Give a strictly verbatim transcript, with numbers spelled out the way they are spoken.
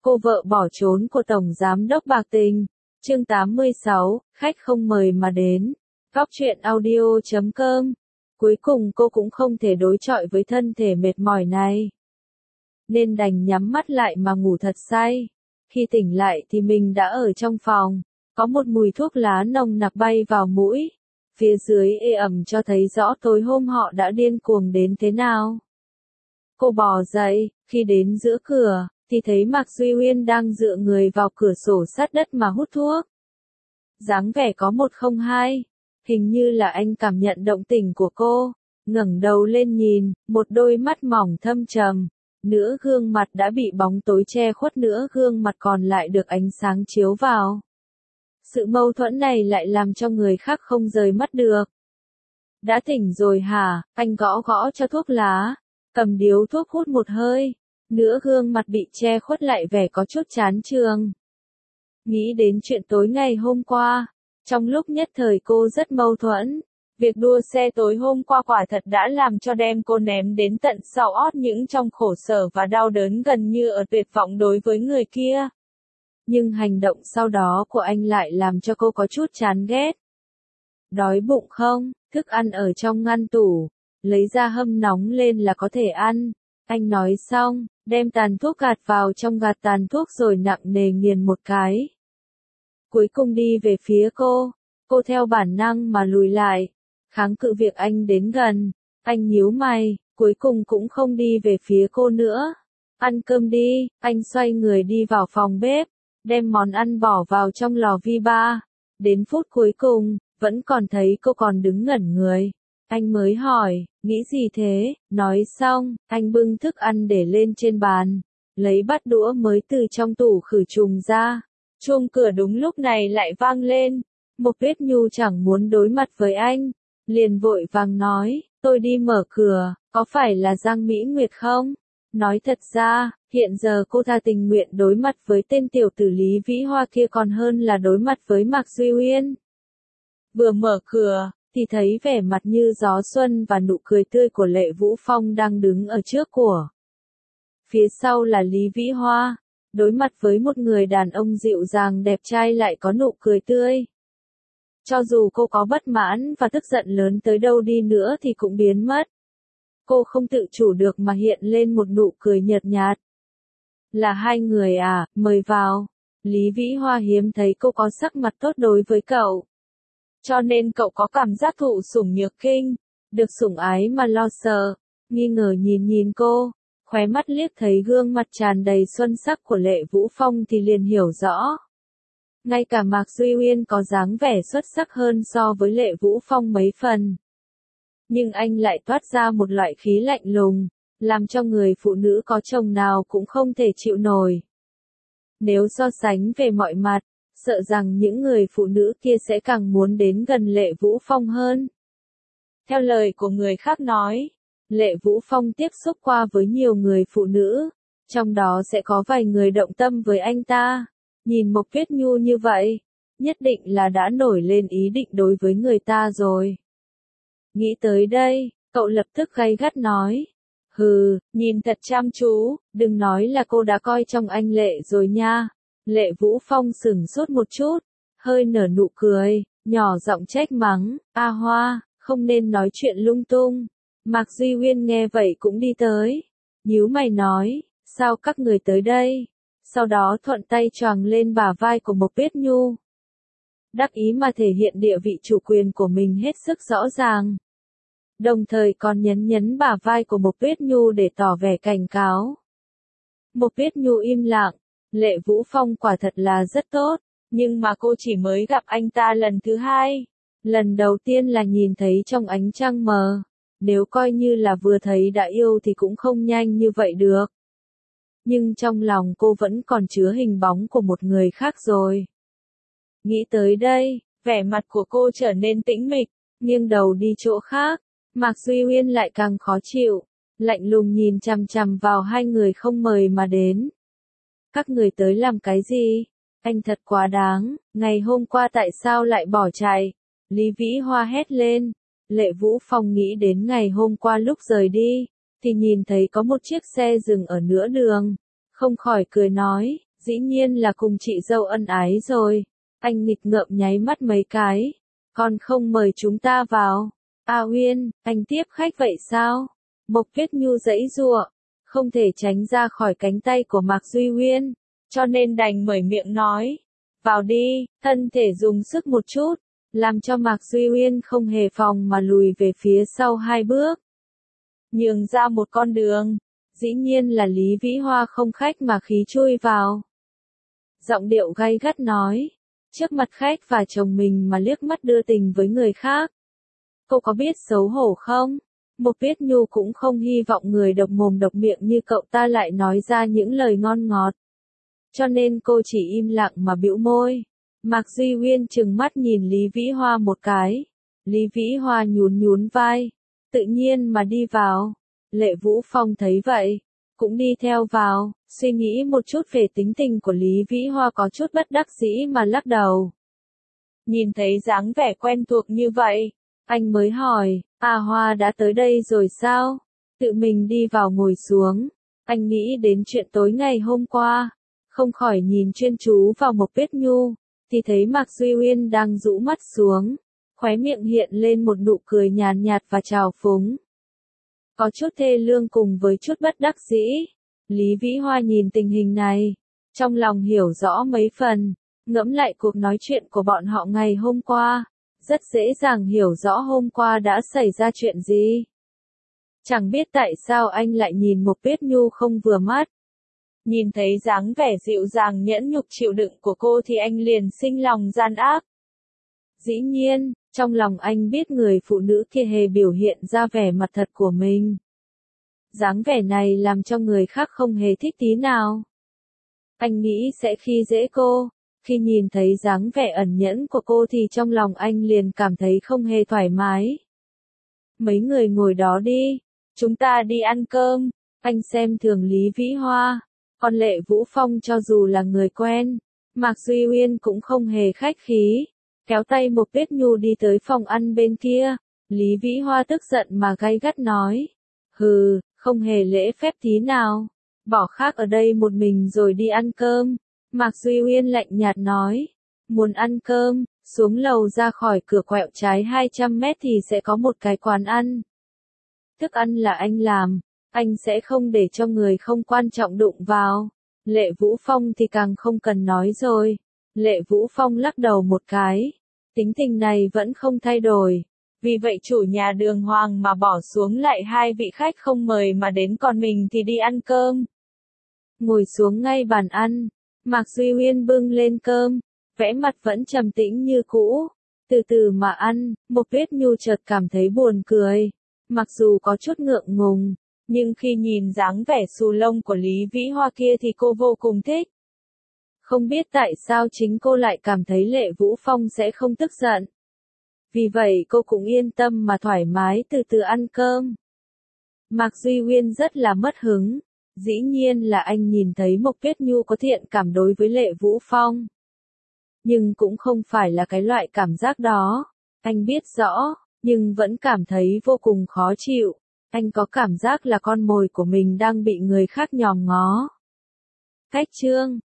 Cô vợ bỏ trốn của Tổng Giám đốc bạc tình. Chương tám mươi sáu, khách không mời mà đến. Góc truyện audio chấm com. Cuối cùng cô cũng không thể đối chọi với thân thể mệt mỏi này, nên đành nhắm mắt lại mà ngủ thật say. Khi tỉnh lại thì mình đã ở trong phòng, có một mùi thuốc lá nồng nặc bay vào mũi. Phía dưới ê ẩm cho thấy rõ tối hôm họ đã điên cuồng đến thế nào. Cô bò dậy, khi đến giữa cửa, thì thấy Mạc Duy Uyên đang dựa người vào cửa sổ sát đất mà hút thuốc. Dáng vẻ có một không hai, hình như là anh cảm nhận động tình của cô, ngẩng đầu lên nhìn, một đôi mắt mỏng thâm trầm, nửa gương mặt đã bị bóng tối che khuất, nửa gương mặt còn lại được ánh sáng chiếu vào. Sự mâu thuẫn này lại làm cho người khác không rời mắt được. Đã tỉnh rồi hả? Anh gõ gõ cho thuốc lá, cầm điếu thuốc hút một hơi, nửa gương mặt bị che khuất lại vẻ có chút chán chường. Nghĩ đến chuyện tối ngày hôm qua, trong lúc nhất thời cô rất mâu thuẫn. Việc đua xe tối hôm qua quả thật đã làm cho đem cô ném đến tận sau ót, những trong khổ sở và đau đớn gần như ở tuyệt vọng đối với người kia. Nhưng hành động sau đó của anh lại làm cho cô có chút chán ghét. Đói bụng không? Thức ăn ở trong ngăn tủ, lấy ra hâm nóng lên là có thể ăn. Anh nói xong, đem tàn thuốc gạt vào trong gạt tàn thuốc rồi nặng nề nghiền một cái. Cuối cùng đi về phía cô, cô theo bản năng mà lùi lại, kháng cự việc anh đến gần. Anh nhíu mày, cuối cùng cũng không đi về phía cô nữa. Ăn cơm đi, anh xoay người đi vào phòng bếp, đem món ăn bỏ vào trong lò vi ba. Đến phút cuối cùng, vẫn còn thấy cô còn đứng ngẩn người. Anh mới hỏi, nghĩ gì thế? Nói xong, anh bưng thức ăn để lên trên bàn, lấy bát đũa mới từ trong tủ khử trùng ra. Chuông cửa đúng lúc này lại vang lên. Mộc Tuyết Nhu chẳng muốn đối mặt với anh, liền vội vàng nói, tôi đi mở cửa, có phải là Giang Mỹ Nguyệt không? Nói thật ra, hiện giờ cô ta tình nguyện đối mặt với tên tiểu tử Lý Vĩ Hoa kia còn hơn là đối mặt với Mạc Duy Uyên. Vừa mở cửa, thì thấy vẻ mặt như gió xuân và nụ cười tươi của Lệ Vũ Phong đang đứng ở trước của. Phía sau là Lý Vĩ Hoa, đối mặt với một người đàn ông dịu dàng đẹp trai lại có nụ cười tươi. Cho dù cô có bất mãn và tức giận lớn tới đâu đi nữa thì cũng biến mất. Cô không tự chủ được mà hiện lên một nụ cười nhợt nhạt. Là hai người à, mời vào. Lý Vĩ Hoa hiếm thấy cô có sắc mặt tốt đối với cậu. Cho nên cậu có cảm giác thụ sủng nhược kinh, được sủng ái mà lo sợ. Nghi ngờ nhìn nhìn cô, khóe mắt liếc thấy gương mặt tràn đầy xuân sắc của Lệ Vũ Phong thì liền hiểu rõ. Ngay cả Mạc Duy Uyên có dáng vẻ xuất sắc hơn so với Lệ Vũ Phong mấy phần. Nhưng anh lại toát ra một loại khí lạnh lùng, làm cho người phụ nữ có chồng nào cũng không thể chịu nổi. Nếu so sánh về mọi mặt, sợ rằng những người phụ nữ kia sẽ càng muốn đến gần Lệ Vũ Phong hơn. Theo lời của người khác nói, Lệ Vũ Phong tiếp xúc qua với nhiều người phụ nữ, trong đó sẽ có vài người động tâm với anh ta. Nhìn Mộc Tuyết Nhu như vậy, nhất định là đã nổi lên ý định đối với người ta rồi. Nghĩ tới đây, cậu lập tức gay gắt nói. Hừ, nhìn thật chăm chú, đừng nói là cô đã coi trong anh Lệ rồi nha. Lệ Vũ Phong sửng sốt một chút, hơi nở nụ cười, nhỏ giọng trách mắng, A Hoa, không nên nói chuyện lung tung. Mạc Duy Uyên nghe vậy cũng đi tới, nhíu mày nói, sao các người tới đây? Sau đó thuận tay choàng lên bả vai của Mộc Tuyết Nhu. Đắc ý mà thể hiện địa vị chủ quyền của mình hết sức rõ ràng. Đồng thời còn nhấn nhấn bả vai của Mộc Tuyết Nhu để tỏ vẻ cảnh cáo. Mộc Tuyết Nhu im lặng, Lệ Vũ Phong quả thật là rất tốt, nhưng mà cô chỉ mới gặp anh ta lần thứ hai. Lần đầu tiên là nhìn thấy trong ánh trăng mờ, nếu coi như là vừa thấy đã yêu thì cũng không nhanh như vậy được. Nhưng trong lòng cô vẫn còn chứa hình bóng của một người khác rồi. Nghĩ tới đây, vẻ mặt của cô trở nên tĩnh mịch, nghiêng đầu đi chỗ khác. Mạc Duy Uyên lại càng khó chịu, lạnh lùng nhìn chằm chằm vào hai người không mời mà đến. Các người tới làm cái gì? Anh thật quá đáng, ngày hôm qua tại sao lại bỏ chạy? Lý Vĩ Hoa hét lên. Lệ Vũ Phong nghĩ đến ngày hôm qua lúc rời đi, thì nhìn thấy có một chiếc xe dừng ở nửa đường, không khỏi cười nói, Dĩ nhiên là cùng chị dâu ân ái rồi. Anh nghịch ngợm nháy mắt mấy cái. Còn không mời chúng ta vào. A Uyên, anh tiếp khách vậy sao? Mộc Tuyết Nhu giãy giụa, không thể tránh ra khỏi cánh tay của Mạc Duy Uyên, cho nên đành mở miệng nói. Vào đi, thân thể dùng sức một chút, làm cho Mạc Duy Uyên không hề phòng mà lùi về phía sau hai bước. Nhường ra một con đường, dĩ nhiên là Lý Vĩ Hoa không khách mà khí chui vào. Giọng điệu gay gắt nói, trước mặt khách và chồng mình mà liếc mắt đưa tình với người khác. Cô có biết xấu hổ không? Mộc Tuyết Nhu cũng không hy vọng người độc mồm độc miệng như cậu ta lại nói ra những lời ngon ngọt. Cho nên cô chỉ im lặng mà bĩu môi. Mạc Duy Uyên trừng mắt nhìn Lý Vĩ Hoa một cái. Lý Vĩ Hoa nhún nhún vai, tự nhiên mà đi vào. Lệ Vũ Phong thấy vậy, cũng đi theo vào, suy nghĩ một chút về tính tình của Lý Vĩ Hoa có chút bất đắc dĩ mà lắc đầu. Nhìn thấy dáng vẻ quen thuộc như vậy, anh mới hỏi, A Hoa đã tới đây rồi sao? Tự mình đi vào ngồi xuống, anh nghĩ đến chuyện tối ngày hôm qua, không khỏi nhìn chuyên chú vào Mộc Tuyết Nhu, thì thấy Mạc Duy Uyên đang rũ mắt xuống, khóe miệng hiện lên một nụ cười nhàn nhạt và trào phúng. Có chút thê lương cùng với chút bất đắc dĩ. Lý Vĩ Hoa nhìn tình hình này, trong lòng hiểu rõ mấy phần, ngẫm lại cuộc nói chuyện của bọn họ ngày hôm qua, rất dễ dàng hiểu rõ hôm qua đã xảy ra chuyện gì. Chẳng biết tại sao anh lại nhìn Mộc Tuyết Nhu không vừa mắt. Nhìn thấy dáng vẻ dịu dàng nhẫn nhục chịu đựng của cô thì anh liền sinh lòng gian ác. Dĩ nhiên, trong lòng anh biết người phụ nữ kia hề biểu hiện ra vẻ mặt thật của mình. Dáng vẻ này làm cho người khác không hề thích tí nào. Anh nghĩ sẽ khi dễ cô, khi nhìn thấy dáng vẻ ẩn nhẫn của cô thì trong lòng anh liền cảm thấy không hề thoải mái. Mấy người ngồi đó đi, chúng ta đi ăn cơm, anh xem thường Lý Vĩ Hoa, còn Lệ Vũ Phong cho dù là người quen, Mạc Duy Uyên cũng không hề khách khí. Kéo tay Mộc Tuyết Nhu đi tới phòng ăn bên kia, Lý Vĩ Hoa tức giận mà gay gắt nói. Hừ, không hề lễ phép tí nào. Bỏ khác ở đây một mình rồi đi ăn cơm. Mạc Duy Uyên lạnh nhạt nói. Muốn ăn cơm, xuống lầu ra khỏi cửa quẹo trái hai trăm mét thì sẽ có một cái quán ăn. Thức ăn là anh làm, anh sẽ không để cho người không quan trọng đụng vào. Lệ Vũ Phong thì càng không cần nói rồi. Lệ Vũ Phong lắc đầu một cái. Tính tình này vẫn không thay đổi. Vì vậy chủ nhà đường hoàng mà bỏ xuống lại hai vị khách không mời mà đến, còn mình thì đi ăn cơm. Ngồi xuống ngay bàn ăn. Mạc Duy Uyên bưng lên cơm. Vẻ mặt vẫn trầm tĩnh như cũ. Từ từ mà ăn. Mộc Tuyết Nhu chợt cảm thấy buồn cười. Mặc dù có chút ngượng ngùng, nhưng khi nhìn dáng vẻ xù lông của Lý Vĩ Hoa kia thì cô vô cùng thích. Không biết tại sao chính cô lại cảm thấy Lệ Vũ Phong sẽ không tức giận. Vì vậy cô cũng yên tâm mà thoải mái từ từ ăn cơm. Mạc Duy Uyên rất là mất hứng. Dĩ nhiên là anh nhìn thấy Mộc Tuyết Nhu có thiện cảm đối với Lệ Vũ Phong. Nhưng cũng không phải là cái loại cảm giác đó. Anh biết rõ, nhưng vẫn cảm thấy vô cùng khó chịu. Anh có cảm giác là con mồi của mình đang bị người khác nhòm ngó. Cách chương